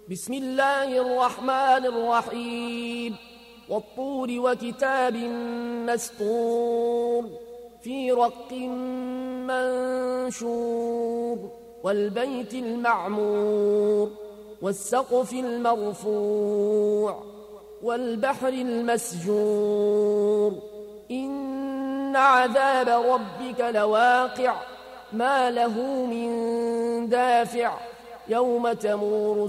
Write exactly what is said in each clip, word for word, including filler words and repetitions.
بسم الله الرحمن الرحيم والطور وكتاب مسطور في رق منشور والبيت المعمور والسقف المرفوع والبحر المسجور إن عذاب ربك لواقع ما له من دافع يوم تمور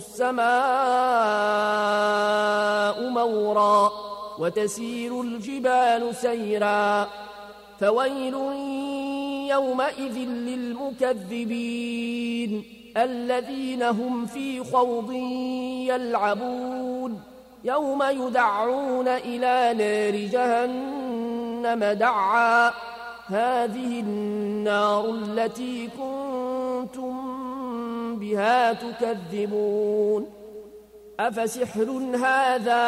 السماء مورا وتسير الجبال سيرا فويل يومئذ للمكذبين الذين هم في خوض يلعبون يوم يدعون إلى نار جهنم دعا هذه النار التي كنتم بها تكذبون أفسحر هذا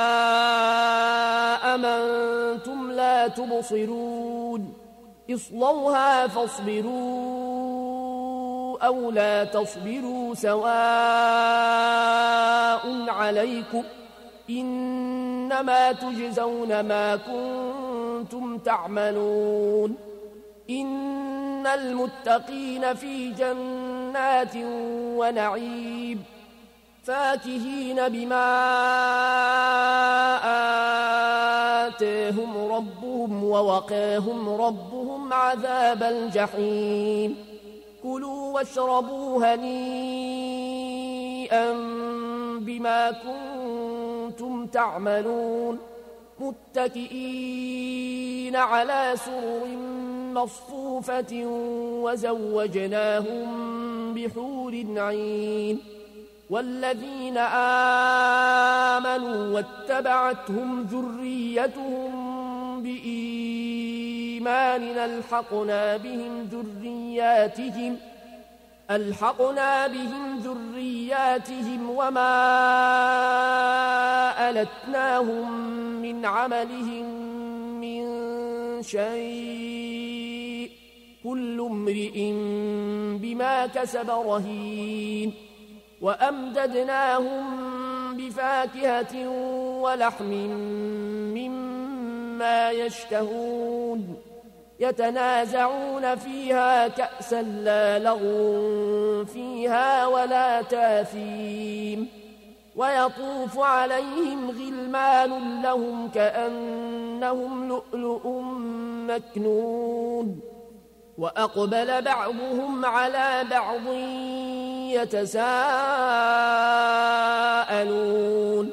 أم أنتم لا تبصرون اصلوها فاصبروا أو لا تصبروا سواء عليكم إنما تجزون ما كنتم تعملون إن المتقين في جنات ونعيم فاكهين بما آتاهم ربهم ووقاهم ربهم عذاب الجحيم كلوا واشربوا هنيئا بما كنتم تعملون متكئين على سرر مصفوفة وزوجناهم بحور عين والذين آمنوا واتبعتهم ذريتهم بإيمان ألحقنا بهم ذرياتهم ألحقنا بهم ذرياتهم وما ألتناهم من عملهم من شيء كل امرئ بما كسب رهين وأمددناهم بفاكهة ولحم مما يشتهون يتنازعون فيها كأسا لا لغو فيها ولا تاثيم ويطوف عليهم غلمان لهم كأنهم لؤلؤ مكنون وأقبل بعضهم على بعض يتساءلون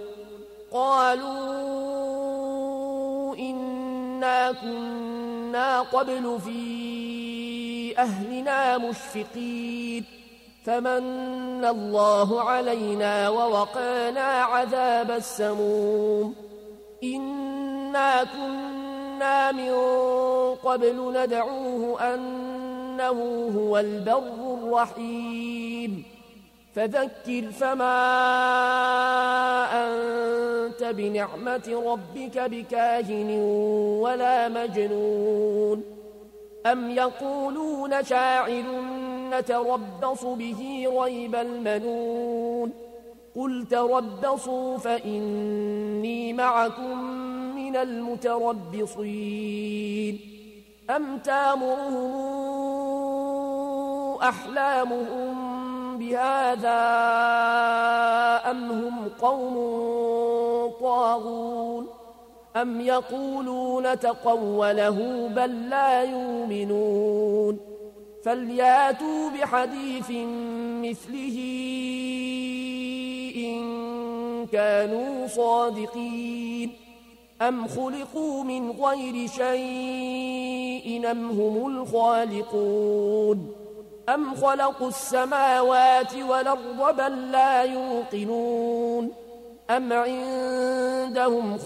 قالوا إنا كنا قبل في أهلنا مشفقين فمن الله علينا ووقانا عذاب السموم إنا كنا من قبل ندعوه أنه هو البر الرحيم فذكر فما أنت بنعمة ربك بكاهن ولا مجنون أم يقولون شاعر نتربص به ريب المنون قل تربصوا فإني معكم من المتربصين أم تامرهم أحلامهم بهذا أم هم قوم طاغون أم يقولون تقوله بل لا يؤمنون فلياتوا بحديث مثله إن كانوا صادقين أم خلقوا من غير شيء أم هم الخالقون أم خلقوا السماوات والأرض بل لا يوقنون أم عندهم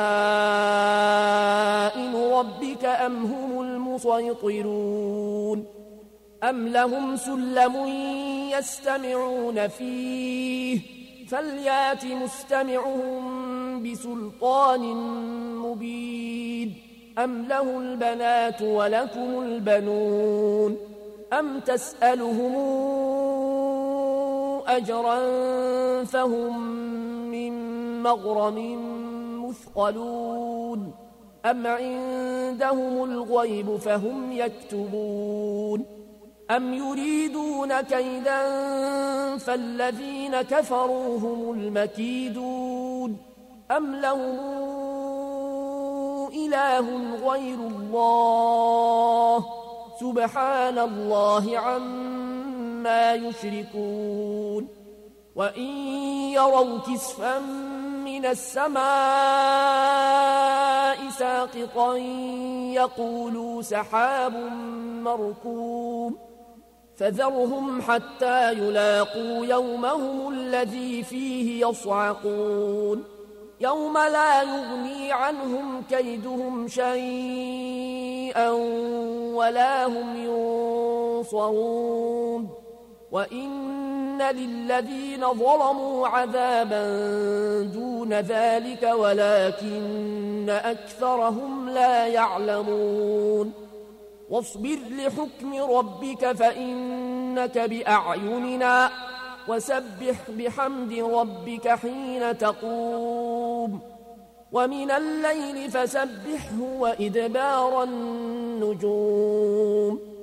خزائن ربك أم هم المسيطرون أم لهم سلم يستمعون فيه فليات مستمعهم بسلطان مبين أم له البنات ولكم البنون أم تسألهم أجرا فهم من مغرم مثقلون أم عندهم الغيب فهم يكتبون أم يريدون كيدا فالذين كفروا هم المكيدون أم لهم إله غير الله سبحان الله عما يشركون وإن يروا كسفا من السماء ساقطا يقولوا سحاب مركوم فذرهم حتى يلاقوا يومهم الذي فيه يصعقون يوم لا يغني عنهم كيدهم شيئا ولا هم ينصرون وإن للذين ظلموا عذابا دون ذلك ولكن أكثرهم لا يعلمون واصبر لحكم ربك فإنك بأعيننا وسبح بحمد ربك حين تقوم ومن الليل فسبحه وإدبار النجوم